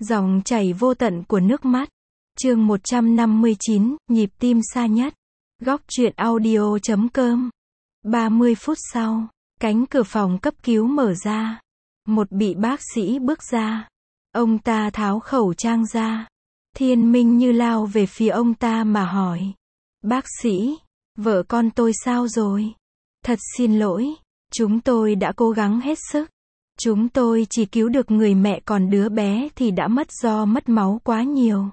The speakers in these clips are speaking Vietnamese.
Dòng chảy vô tận của nước mắt. Chương 159, nhịp tim xa nhất. Góc truyện audio.com. 30 phút sau, cánh cửa phòng cấp cứu mở ra. Một vị bác sĩ bước ra. Ông ta tháo khẩu trang ra. Thiên Minh Như lao về phía ông ta mà hỏi. Bác sĩ, vợ con tôi sao rồi? Thật xin lỗi, chúng tôi đã cố gắng hết sức. Chúng tôi chỉ cứu được người mẹ, còn đứa bé thì đã mất do mất máu quá nhiều.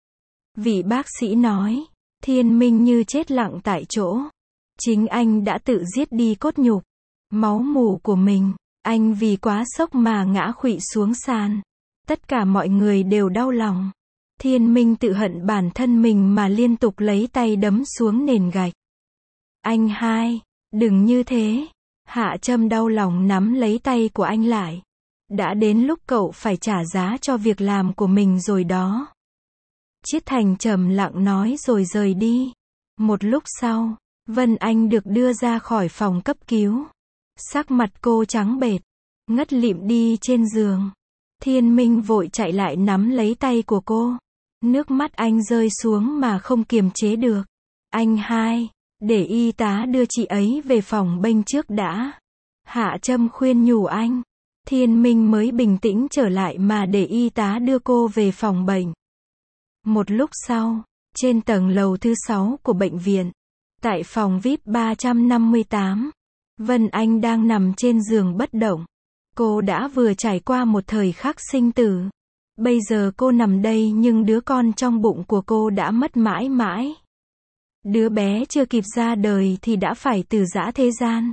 Vị bác sĩ nói. Thiên Minh Như chết lặng tại chỗ. Chính anh đã tự giết đi cốt nhục, máu mủ của mình. Anh vì quá sốc mà ngã khuỵu xuống sàn. Tất cả mọi người đều đau lòng. Thiên Minh tự hận bản thân mình mà liên tục lấy tay đấm xuống nền gạch. Anh hai, đừng như thế. Hạ Trâm đau lòng nắm lấy tay của anh lại. Đã đến lúc cậu phải trả giá cho việc làm của mình rồi đó. Chiết Thành trầm lặng nói rồi rời đi. Một lúc sau, Vân Anh được đưa ra khỏi phòng cấp cứu. Sắc mặt cô trắng bệch, ngất lịm đi trên giường. Thiên Minh vội chạy lại nắm lấy tay của cô. Nước mắt anh rơi xuống mà không kiềm chế được. Anh hai, để y tá đưa chị ấy về phòng bệnh trước đã. Hạ Trâm khuyên nhủ anh. Thiên Minh mới bình tĩnh trở lại mà để y tá đưa cô về phòng bệnh. Một lúc sau, trên tầng lầu thứ 6 của bệnh viện, tại phòng VIP 358, Vân Anh đang nằm trên giường bất động. Cô đã vừa trải qua một thời khắc sinh tử. Bây giờ cô nằm đây nhưng đứa con trong bụng của cô đã mất mãi mãi. Đứa bé chưa kịp ra đời thì đã phải từ giã thế gian.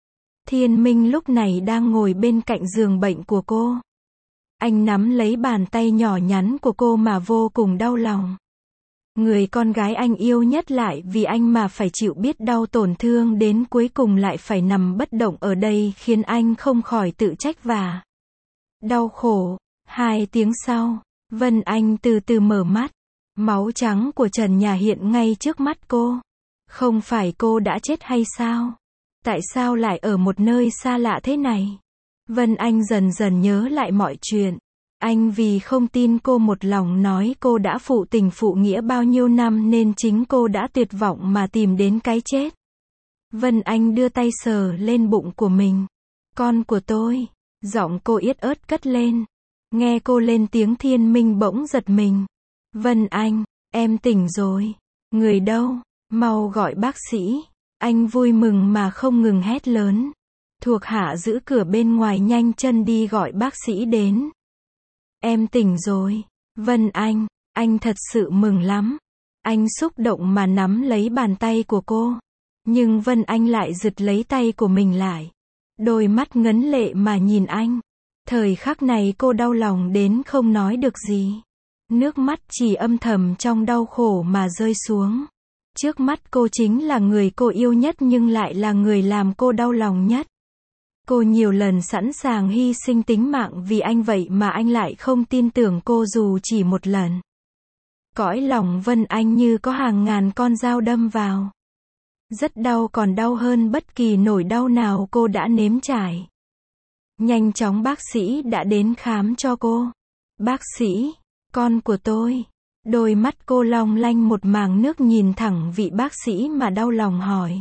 Thiên Minh lúc này đang ngồi bên cạnh giường bệnh của cô. Anh nắm lấy bàn tay nhỏ nhắn của cô mà vô cùng đau lòng. Người con gái anh yêu nhất lại vì anh mà phải chịu biết đau tổn thương đến cuối cùng lại phải nằm bất động ở đây khiến anh không khỏi tự trách và đau khổ. 2 tiếng sau, Vân Anh từ từ mở mắt. Máu trắng của trần nhà hiện ngay trước mắt cô. Không phải cô đã chết hay sao? Tại sao lại ở một nơi xa lạ thế này? Vân Anh dần dần nhớ lại mọi chuyện. Anh vì không tin cô một lòng nói cô đã phụ tình phụ nghĩa bao nhiêu năm nên chính cô đã tuyệt vọng mà tìm đến cái chết. Vân Anh đưa tay sờ lên bụng của mình. Con của tôi. Giọng cô yết ớt cất lên. Nghe cô lên tiếng Thiên Minh bỗng giật mình. Vân Anh, em tỉnh rồi. Người đâu? Mau gọi bác sĩ. Anh vui mừng mà không ngừng hét lớn. Thuộc hạ giữ cửa bên ngoài nhanh chân đi gọi bác sĩ đến. Em tỉnh rồi. Vân anh thật sự mừng lắm. Anh xúc động mà nắm lấy bàn tay của cô. Nhưng Vân Anh lại giật lấy tay của mình lại. Đôi mắt ngấn lệ mà nhìn anh. Thời khắc này cô đau lòng đến không nói được gì. Nước mắt chỉ âm thầm trong đau khổ mà rơi xuống. Trước mắt cô chính là người cô yêu nhất nhưng lại là người làm cô đau lòng nhất. Cô nhiều lần sẵn sàng hy sinh tính mạng vì anh vậy mà anh lại không tin tưởng cô dù chỉ một lần. Cõi lòng Vân Anh như có hàng ngàn con dao đâm vào. Rất đau, còn đau hơn bất kỳ nỗi đau nào cô đã nếm trải. Nhanh chóng bác sĩ đã đến khám cho cô. Bác sĩ, con của tôi. Đôi mắt cô long lanh một màng nước nhìn thẳng vị bác sĩ mà đau lòng hỏi.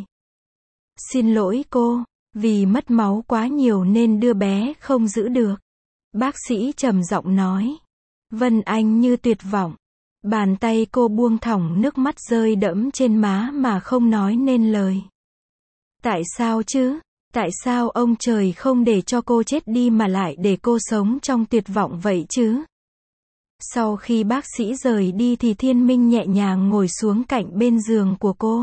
Xin lỗi cô, vì mất máu quá nhiều nên đưa bé không giữ được. Bác sĩ trầm giọng nói. Vân Anh như tuyệt vọng. Bàn tay cô buông thõng, nước mắt rơi đẫm trên má mà không nói nên lời. Tại sao chứ? Tại sao ông trời không để cho cô chết đi mà lại để cô sống trong tuyệt vọng vậy chứ? Sau khi bác sĩ rời đi thì Thiên Minh nhẹ nhàng ngồi xuống cạnh bên giường của cô.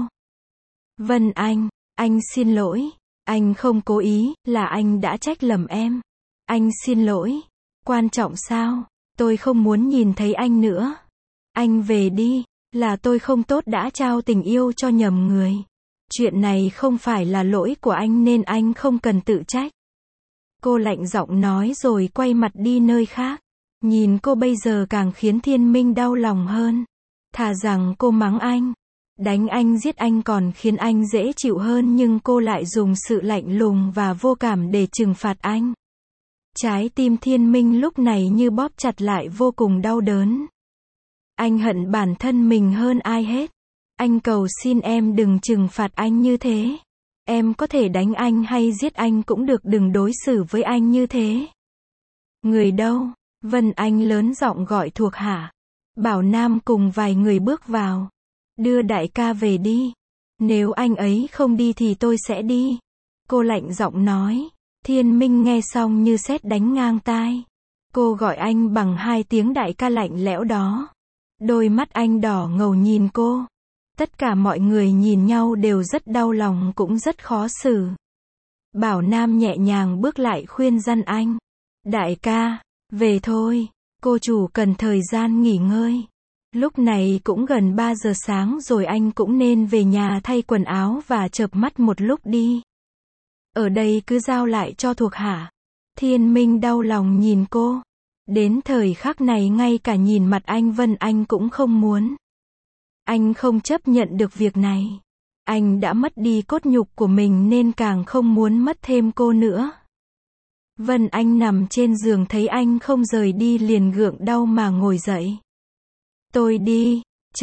Vân anh xin lỗi. Anh không cố ý, là anh đã trách lầm em. Anh xin lỗi. Quan trọng sao? Tôi không muốn nhìn thấy anh nữa. Anh về đi. Là tôi không tốt đã trao tình yêu cho nhầm người. Chuyện này không phải là lỗi của anh nên anh không cần tự trách. Cô lạnh giọng nói rồi quay mặt đi nơi khác. Nhìn cô bây giờ càng khiến Thiên Minh đau lòng hơn. Thà rằng cô mắng anh, đánh anh, giết anh còn khiến anh dễ chịu hơn, nhưng cô lại dùng sự lạnh lùng và vô cảm để trừng phạt anh. Trái tim Thiên Minh lúc này như bóp chặt lại vô cùng đau đớn. Anh hận bản thân mình hơn ai hết. Anh cầu xin em đừng trừng phạt anh như thế. Em có thể đánh anh hay giết anh cũng được, đừng đối xử với anh như thế. Người đâu? Vân Anh lớn giọng gọi thuộc hạ. Bảo Nam cùng vài người bước vào. Đưa đại ca về đi. Nếu anh ấy không đi thì tôi sẽ đi. Cô lạnh giọng nói. Thiên Minh nghe xong như sét đánh ngang tai. Cô gọi anh bằng 2 tiếng đại ca lạnh lẽo đó. Đôi mắt anh đỏ ngầu nhìn cô. Tất cả mọi người nhìn nhau đều rất đau lòng cũng rất khó xử. Bảo Nam nhẹ nhàng bước lại khuyên răn anh. Đại ca, về thôi, cô chủ cần thời gian nghỉ ngơi. Lúc này cũng gần 3 giờ sáng rồi, anh cũng nên về nhà thay quần áo và chợp mắt một lúc đi. Ở đây cứ giao lại cho thuộc hạ. Thiên Minh đau lòng nhìn cô. Đến thời khắc này ngay cả nhìn mặt anh Vân Anh cũng không muốn. Anh không chấp nhận được việc này. Anh đã mất đi cốt nhục của mình nên càng không muốn mất thêm cô nữa. Vân Anh nằm trên giường thấy anh không rời đi liền gượng đau mà ngồi dậy. Tôi đi,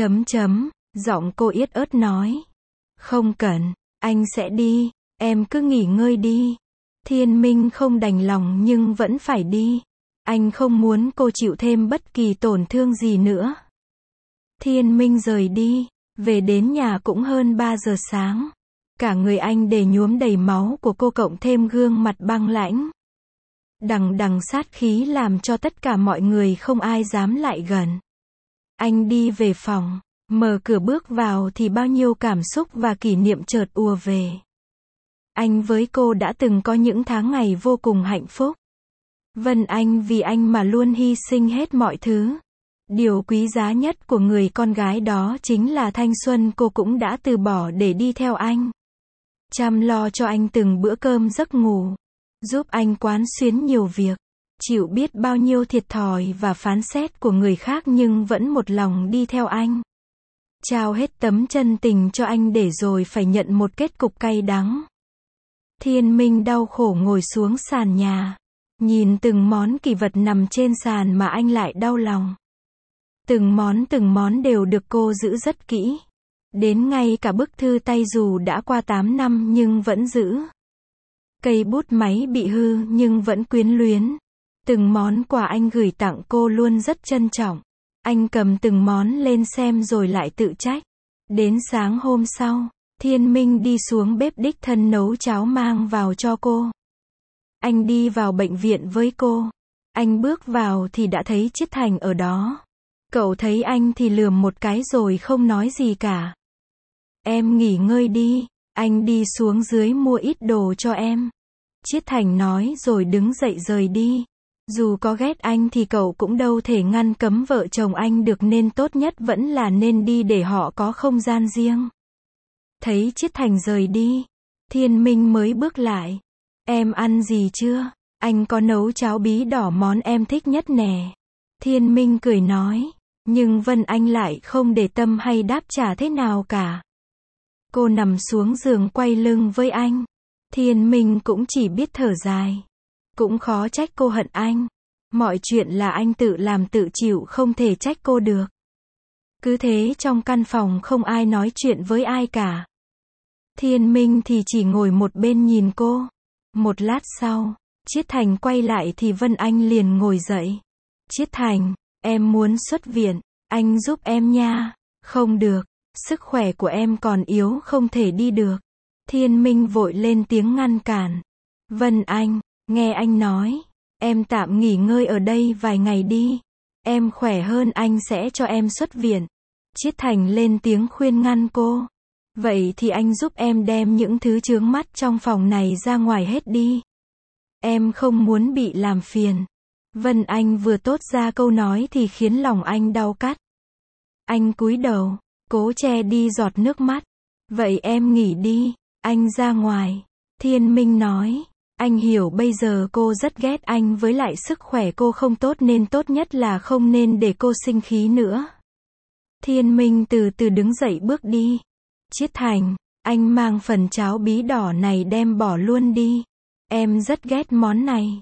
giọng cô yết ớt nói. Không cần, anh sẽ đi, em cứ nghỉ ngơi đi. Thiên Minh không đành lòng nhưng vẫn phải đi. Anh không muốn cô chịu thêm bất kỳ tổn thương gì nữa. Thiên Minh rời đi, về đến nhà cũng hơn 3 giờ sáng. Cả người anh đều nhuốm đầy máu của cô cộng thêm gương mặt băng lãnh. Đằng đằng sát khí làm cho tất cả mọi người không ai dám lại gần. Anh đi về phòng, mở cửa bước vào thì bao nhiêu cảm xúc và kỷ niệm chợt ùa về. Anh với cô đã từng có những tháng ngày vô cùng hạnh phúc. Vân Anh vì anh mà luôn hy sinh hết mọi thứ. Điều quý giá nhất của người con gái đó chính là thanh xuân cô cũng đã từ bỏ để đi theo anh. Chăm lo cho anh từng bữa cơm giấc ngủ. Giúp anh quán xuyến nhiều việc. Chịu biết bao nhiêu thiệt thòi và phán xét của người khác nhưng vẫn một lòng đi theo anh. Trao hết tấm chân tình cho anh để rồi phải nhận một kết cục cay đắng. Thiên Minh đau khổ ngồi xuống sàn nhà. Nhìn từng món kỷ vật nằm trên sàn mà anh lại đau lòng. Từng món đều được cô giữ rất kỹ. Đến ngay cả bức thư tay dù đã qua 8 năm nhưng vẫn giữ. Cây bút máy bị hư nhưng vẫn quyến luyến. Từng món quà anh gửi tặng cô luôn rất trân trọng. Anh cầm từng món lên xem rồi lại tự trách. Đến sáng hôm sau, Thiên Minh đi xuống bếp đích thân nấu cháo mang vào cho cô. Anh đi vào bệnh viện với cô. Anh bước vào thì đã thấy Chiết Thành ở đó. Cậu thấy anh thì lườm một cái rồi không nói gì cả. Em nghỉ ngơi đi, anh đi xuống dưới mua ít đồ cho em. Chiết Thành nói rồi đứng dậy rời đi. Dù có ghét anh thì cậu cũng đâu thể ngăn cấm vợ chồng anh được nên tốt nhất vẫn là nên đi để họ có không gian riêng. Thấy Chiết Thành rời đi, Thiên Minh mới bước lại. Em ăn gì chưa? Anh có nấu cháo bí đỏ món em thích nhất nè. Thiên Minh cười nói. Nhưng Vân Anh lại không để tâm hay đáp trả thế nào cả. Cô nằm xuống giường quay lưng với anh. Thiên Minh cũng chỉ biết thở dài. Cũng khó trách cô hận anh. Mọi chuyện là anh tự làm tự chịu, không thể trách cô được. Cứ thế trong căn phòng không ai nói chuyện với ai cả. Thiên Minh thì chỉ ngồi một bên nhìn cô. Một lát sau, Chiết Thành quay lại thì Vân Anh liền ngồi dậy. Chiết Thành, em muốn xuất viện, anh giúp em nha. Không được, sức khỏe của em còn yếu không thể đi được. Thiên Minh vội lên tiếng ngăn cản. Vân Anh, nghe anh nói, em tạm nghỉ ngơi ở đây vài ngày đi. Em khỏe hơn anh sẽ cho em xuất viện. Chiết Thành lên tiếng khuyên ngăn cô. Vậy thì anh giúp em đem những thứ chướng mắt trong phòng này ra ngoài hết đi. Em không muốn bị làm phiền. Vân Anh vừa tốt ra câu nói thì khiến lòng anh đau cắt. Anh cúi đầu, cố che đi giọt nước mắt. Vậy em nghỉ đi, anh ra ngoài. Thiên Minh nói. Anh hiểu bây giờ cô rất ghét anh với lại sức khỏe cô không tốt nên tốt nhất là không nên để cô sinh khí nữa. Thiên Minh từ từ đứng dậy bước đi. Chiết Thành, anh mang phần cháo bí đỏ này đem bỏ luôn đi. Em rất ghét món này.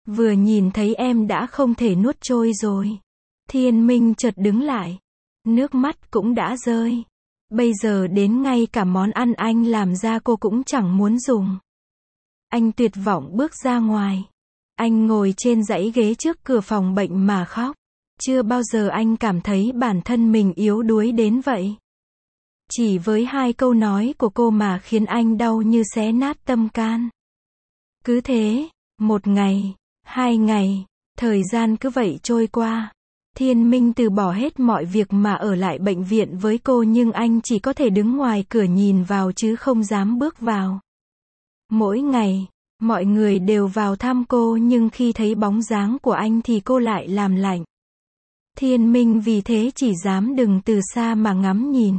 Vừa nhìn thấy em đã không thể nuốt trôi rồi. Thiên Minh chợt đứng lại. Nước mắt cũng đã rơi. Bây giờ đến ngay cả món ăn anh làm ra cô cũng chẳng muốn dùng. Anh tuyệt vọng bước ra ngoài. Anh ngồi trên dãy ghế trước cửa phòng bệnh mà khóc. Chưa bao giờ anh cảm thấy bản thân mình yếu đuối đến vậy. Chỉ với 2 câu nói của cô mà khiến anh đau như xé nát tâm can. Cứ thế, 1 ngày, 2 ngày, thời gian cứ vậy trôi qua. Thiên Minh từ bỏ hết mọi việc mà ở lại bệnh viện với cô, nhưng anh chỉ có thể đứng ngoài cửa nhìn vào chứ không dám bước vào. Mỗi ngày, mọi người đều vào thăm cô, nhưng khi thấy bóng dáng của anh thì cô lại làm lạnh. Thiên Minh vì thế chỉ dám đứng từ xa mà ngắm nhìn.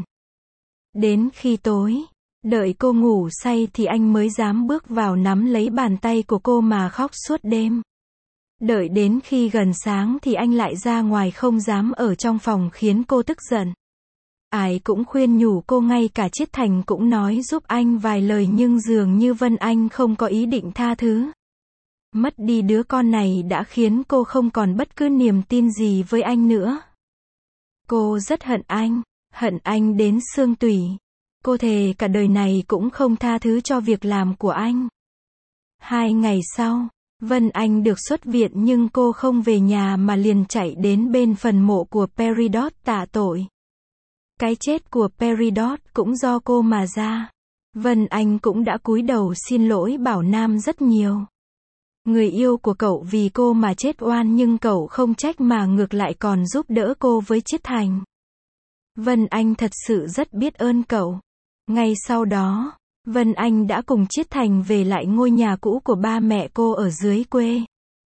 Đến khi tối, đợi cô ngủ say thì anh mới dám bước vào nắm lấy bàn tay của cô mà khóc suốt đêm. Đợi đến khi gần sáng thì anh lại ra ngoài, không dám ở trong phòng khiến cô tức giận. Ai cũng khuyên nhủ cô, ngay cả Chiết Thành cũng nói giúp anh vài lời, nhưng dường như Vân Anh không có ý định tha thứ. Mất đi đứa con này đã khiến cô không còn bất cứ niềm tin gì với anh nữa. Cô rất hận anh đến xương tủy. Cô thề cả đời này cũng không tha thứ cho việc làm của anh. 2 ngày sau, Vân Anh được xuất viện, nhưng cô không về nhà mà liền chạy đến bên phần mộ của Peridot tạ tội. Cái chết của Peridot cũng do cô mà ra. Vân Anh cũng đã cúi đầu xin lỗi Bảo Nam rất nhiều. Người yêu của cậu vì cô mà chết oan, nhưng cậu không trách mà ngược lại còn giúp đỡ cô với Chiết Thành. Vân Anh thật sự rất biết ơn cậu. Ngay sau đó, Vân Anh đã cùng Chiết Thành về lại ngôi nhà cũ của ba mẹ cô ở dưới quê.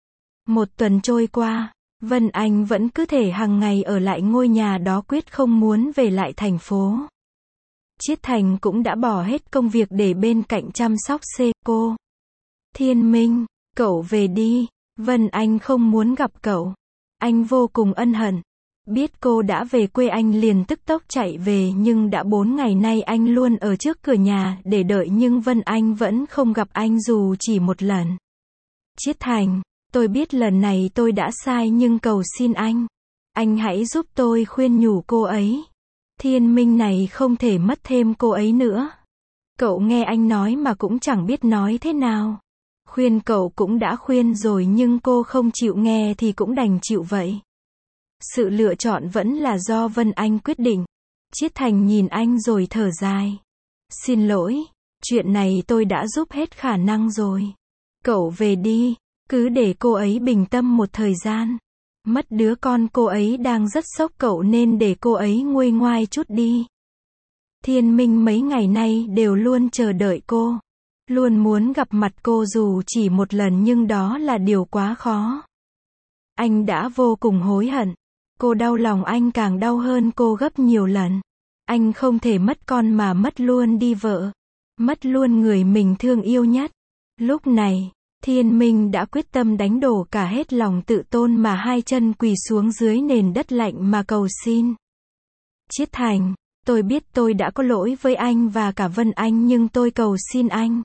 1 tuần trôi qua, Vân Anh vẫn cứ thể hàng ngày ở lại ngôi nhà đó, quyết không muốn về lại thành phố. Chiết Thành cũng đã bỏ hết công việc để bên cạnh chăm sóc cô. Thiên Minh, cậu về đi. Vân Anh không muốn gặp cậu. Anh vô cùng ân hận. Biết cô đã về quê anh liền tức tốc chạy về, nhưng đã 4 ngày nay anh luôn ở trước cửa nhà để đợi, nhưng Vân Anh vẫn không gặp anh dù chỉ một lần. Chiết Thành, tôi biết lần này tôi đã sai, nhưng cầu xin anh hãy giúp tôi khuyên nhủ cô ấy. Thiên Minh này không thể mất thêm cô ấy nữa. Cậu nghe anh nói mà cũng chẳng biết nói thế nào. Khuyên cậu cũng đã khuyên rồi, nhưng cô không chịu nghe thì cũng đành chịu vậy. Sự lựa chọn vẫn là do Vân Anh quyết định. Chiết Thành nhìn anh rồi thở dài. Xin lỗi, chuyện này tôi đã giúp hết khả năng rồi. Cậu về đi, cứ để cô ấy bình tâm một thời gian. Mất đứa con cô ấy đang rất sốc, cậu nên để cô ấy nguôi ngoai chút đi. Thiên Minh mấy ngày nay đều luôn chờ đợi cô. Luôn muốn gặp mặt cô dù chỉ một lần, nhưng đó là điều quá khó. Anh đã vô cùng hối hận. Cô đau lòng anh càng đau hơn cô gấp nhiều lần. Anh không thể mất con mà mất luôn đi vợ. Mất luôn người mình thương yêu nhất. Lúc này, Thiên Minh đã quyết tâm đánh đổ cả hết lòng tự tôn mà 2 chân quỳ xuống dưới nền đất lạnh mà cầu xin. Chiết Thành, tôi biết tôi đã có lỗi với anh và cả Vân Anh, nhưng tôi cầu xin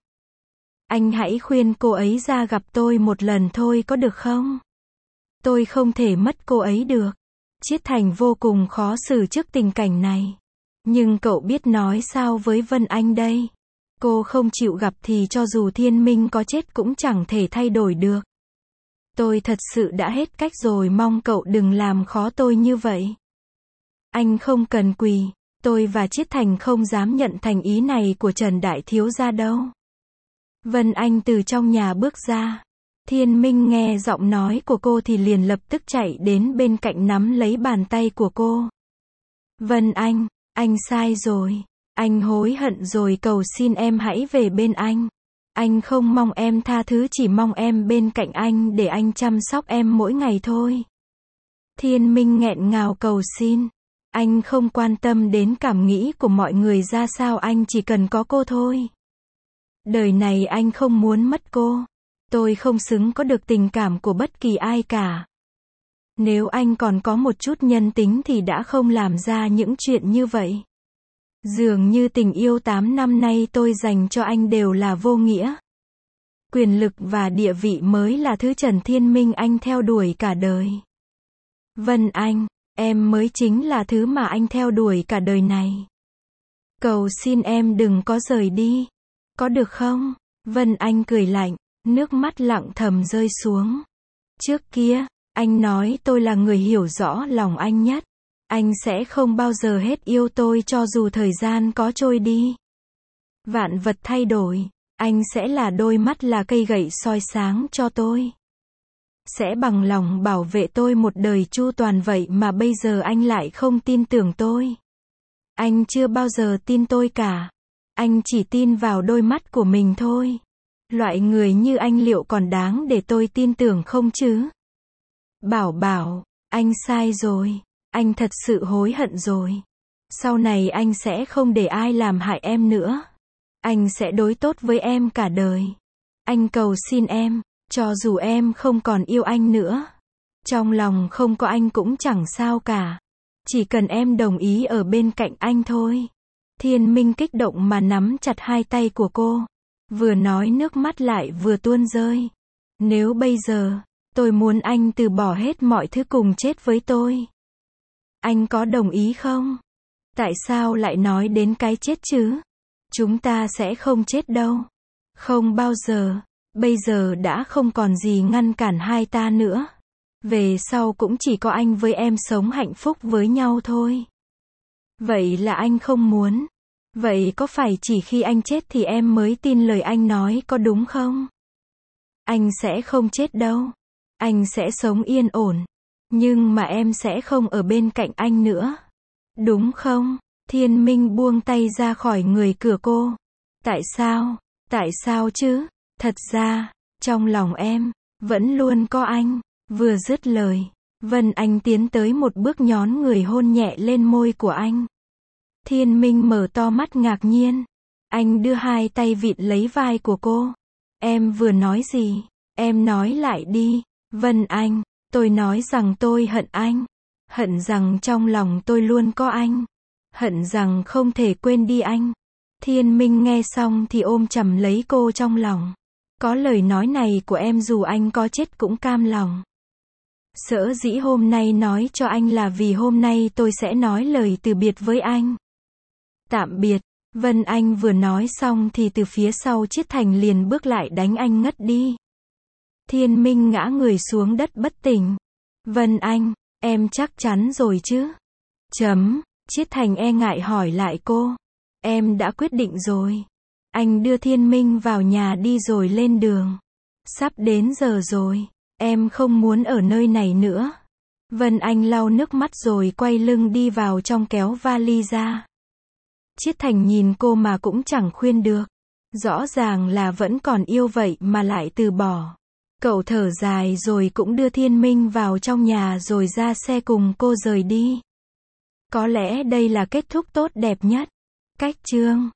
anh hãy khuyên cô ấy ra gặp tôi một lần thôi, có được không? Tôi không thể mất cô ấy được. Chiết Thành vô cùng khó xử trước tình cảnh này. Nhưng cậu biết nói sao với Vân Anh đây? Cô không chịu gặp thì cho dù Thiên Minh có chết cũng chẳng thể thay đổi được. Tôi thật sự đã hết cách rồi, mong cậu đừng làm khó tôi như vậy. Anh không cần quỳ. Tôi và Chiết Thành không dám nhận thành ý này của Trần Đại Thiếu gia đâu. Vân Anh từ trong nhà bước ra. Thiên Minh nghe giọng nói của cô thì liền lập tức chạy đến bên cạnh nắm lấy bàn tay của cô. Vân anh sai rồi. Anh hối hận rồi, cầu xin em hãy về bên anh. Anh không mong em tha thứ, chỉ mong em bên cạnh anh để anh chăm sóc em mỗi ngày thôi. Thiên Minh nghẹn ngào cầu xin. Anh không quan tâm đến cảm nghĩ của mọi người ra sao, anh chỉ cần có cô thôi. Đời này anh không muốn mất cô. Tôi không xứng có được tình cảm của bất kỳ ai cả. Nếu anh còn có một chút nhân tính thì đã không làm ra những chuyện như vậy. Dường như tình yêu 8 năm nay tôi dành cho anh đều là vô nghĩa. Quyền lực và địa vị mới là thứ Trần Thiên Minh anh theo đuổi cả đời. Vân Anh, em mới chính là thứ mà anh theo đuổi cả đời này. Cầu xin em đừng có rời đi. Có được không? Vân Anh cười lạnh, nước mắt lặng thầm rơi xuống. Trước kia, anh nói tôi là người hiểu rõ lòng anh nhất. Anh sẽ không bao giờ hết yêu tôi cho dù thời gian có trôi đi. Vạn vật thay đổi, anh sẽ là đôi mắt là cây gậy soi sáng cho tôi. Sẽ bằng lòng bảo vệ tôi một đời chu toàn vậy mà bây giờ anh lại không tin tưởng tôi. Anh chưa bao giờ tin tôi cả. Anh chỉ tin vào đôi mắt của mình thôi. Loại người như anh liệu còn đáng để tôi tin tưởng không chứ? Bảo Bảo, anh sai rồi. Anh thật sự hối hận rồi. Sau này anh sẽ không để ai làm hại em nữa. Anh sẽ đối tốt với em cả đời. Anh cầu xin em, cho dù em không còn yêu anh nữa. Trong lòng không có anh cũng chẳng sao cả. Chỉ cần em đồng ý ở bên cạnh anh thôi. Thiên Minh kích động mà nắm chặt hai tay của cô. Vừa nói nước mắt lại vừa tuôn rơi. Nếu bây giờ, tôi muốn anh từ bỏ hết mọi thứ cùng chết với tôi. Anh có đồng ý không? Tại sao lại nói đến cái chết chứ? Chúng ta sẽ không chết đâu. Không bao giờ. Bây giờ đã không còn gì ngăn cản hai ta nữa. Về sau cũng chỉ có anh với em sống hạnh phúc với nhau thôi. Vậy là anh không muốn. Vậy có phải chỉ khi anh chết thì em mới tin lời anh nói có đúng không? Anh sẽ không chết đâu. Anh sẽ sống yên ổn. Nhưng mà em sẽ không ở bên cạnh anh nữa. Đúng không? Thiên Minh buông tay ra khỏi người cửa cô. Tại sao? Tại sao chứ? Thật ra, trong lòng em, vẫn luôn có anh. Vừa dứt lời, Vân Anh tiến tới một bước nhón người hôn nhẹ lên môi của anh. Thiên Minh mở to mắt ngạc nhiên. Anh đưa hai tay vịn lấy vai của cô. Em vừa nói gì? Em nói lại đi. Vân Anh, tôi nói rằng tôi hận anh. Hận rằng trong lòng tôi luôn có anh. Hận rằng không thể quên đi anh. Thiên Minh nghe xong thì ôm chầm lấy cô trong lòng. Có lời nói này của em dù anh có chết cũng cam lòng. Sở dĩ hôm nay nói cho anh là vì hôm nay tôi sẽ nói lời từ biệt với anh. Tạm biệt. Vân Anh vừa nói xong thì từ phía sau Chiết Thành liền bước lại đánh anh ngất đi. Thiên Minh ngã người xuống đất bất tỉnh. Vân Anh, em chắc chắn rồi chứ? Chiết Thành e ngại hỏi lại cô. Em đã quyết định rồi. Anh đưa Thiên Minh vào nhà đi rồi lên đường. Sắp đến giờ rồi. Em không muốn ở nơi này nữa. Vân Anh lau nước mắt rồi quay lưng đi vào trong kéo vali ra. Chiết Thành nhìn cô mà cũng chẳng khuyên được. Rõ ràng là vẫn còn yêu vậy mà lại từ bỏ. Cậu thở dài rồi cũng đưa Thiên Minh vào trong nhà rồi ra xe cùng cô rời đi. Có lẽ đây là kết thúc tốt đẹp nhất. Cách chương